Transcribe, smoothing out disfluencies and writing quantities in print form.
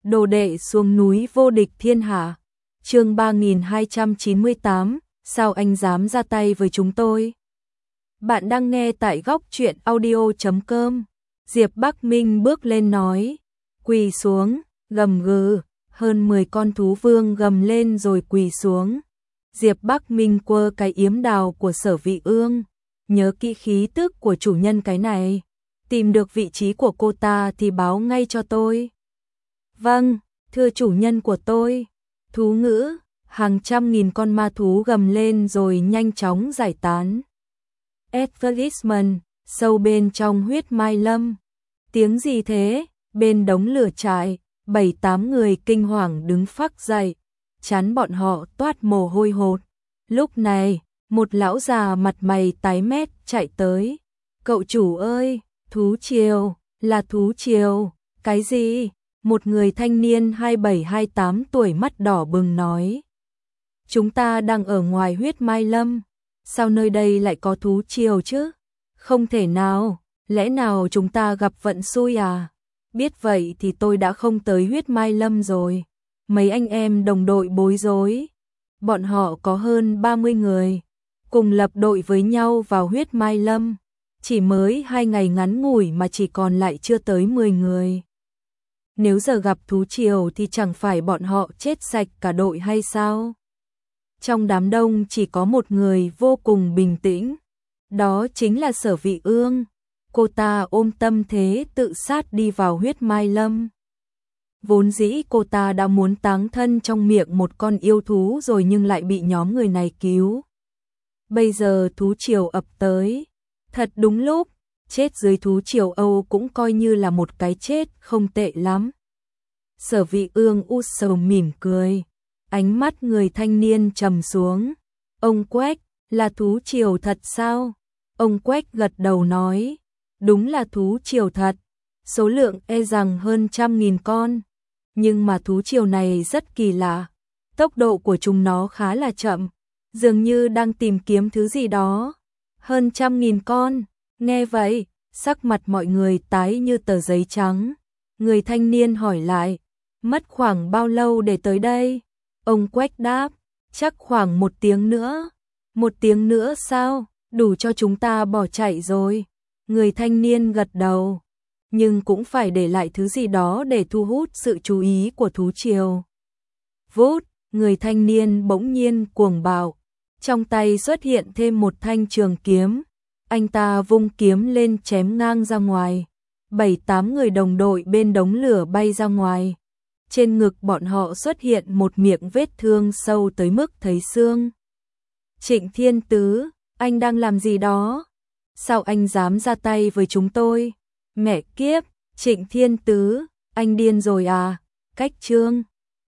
Đồ đệ xuống núi vô địch thiên hạ. Chương 3298, sao anh dám ra tay với chúng tôi? Bạn đang nghe tại góc truyện audio.com. Diệp Bắc Minh bước lên nói, quỳ xuống, gầm gừ, hơn 10 con thú vương gầm lên rồi quỳ xuống. Diệp Bắc Minh quơ cái yếm đào của Sở Vị Ương, nhớ kỹ khí tức của chủ nhân cái này, tìm được vị trí của cô ta thì báo ngay cho tôi. Vâng, thưa chủ nhân của tôi. Thú ngữ, hàng trăm nghìn con ma thú gầm lên rồi nhanh chóng giải tán. Advertisement, sâu bên trong huyết mai lâm. Tiếng gì thế? Bên đống lửa trại, 7-8 người kinh hoàng đứng phắc dậy, chán bọn họ toát mồ hôi hột. Lúc này, một lão già mặt mày tái mét chạy tới. Cậu chủ ơi, thú triều, là thú triều. Cái gì? Một người thanh niên 27-28 tuổi mắt đỏ bừng nói. Chúng ta đang ở ngoài huyết mai lâm. Sao nơi đây lại có thú triều chứ? Không thể nào, lẽ nào chúng ta gặp vận xui à? Biết vậy thì tôi đã không tới huyết mai lâm rồi. Mấy anh em đồng đội bối rối. Bọn họ có hơn 30 người, cùng lập đội với nhau vào huyết mai lâm. Chỉ mới 2 ngày ngắn ngủi mà chỉ còn lại chưa tới 10 người. Nếu giờ gặp thú triều thì chẳng phải bọn họ chết sạch cả đội hay sao? Trong đám đông chỉ có một người vô cùng bình tĩnh, đó chính là Sở Vị Ương. Cô ta ôm tâm thế tự sát đi vào huyết mai lâm. Vốn dĩ cô ta đã muốn táng thân trong miệng một con yêu thú rồi nhưng lại bị nhóm người này cứu. Bây giờ thú triều ập tới, thật đúng lúc, chết dưới thú triều Âu cũng coi như là một cái chết không tệ lắm. Sở Vị Ương út sầu mỉm cười, ánh mắt người thanh niên trầm xuống. Ông Quách, là thú triều thật sao? Ông Quách gật đầu nói, đúng là thú triều thật, số lượng e rằng hơn 100.000 con. Nhưng mà thú triều này rất kỳ lạ, tốc độ của chúng nó khá là chậm, dường như đang tìm kiếm thứ gì đó. Hơn 100.000 con, nghe vậy, sắc mặt mọi người tái như tờ giấy trắng. Người thanh niên hỏi lại, mất khoảng bao lâu để tới đây? Ông Quách đáp, chắc khoảng 1 tiếng nữa. 1 tiếng nữa sao? Đủ cho chúng ta bỏ chạy rồi. Người thanh niên gật đầu, nhưng cũng phải để lại thứ gì đó để thu hút sự chú ý của thú triều. Vút, người thanh niên bỗng nhiên cuồng bạo, trong tay xuất hiện thêm một thanh trường kiếm. Anh ta vung kiếm lên chém ngang ra ngoài. 7-8 người đồng đội bên đống lửa bay ra ngoài. Trên ngực bọn họ xuất hiện một miệng vết thương sâu tới mức thấy xương. Trịnh Thiên Tứ, anh đang làm gì đó? Sao anh dám ra tay với chúng tôi? Mẹ kiếp, Trịnh Thiên Tứ, anh điên rồi à? Cách chương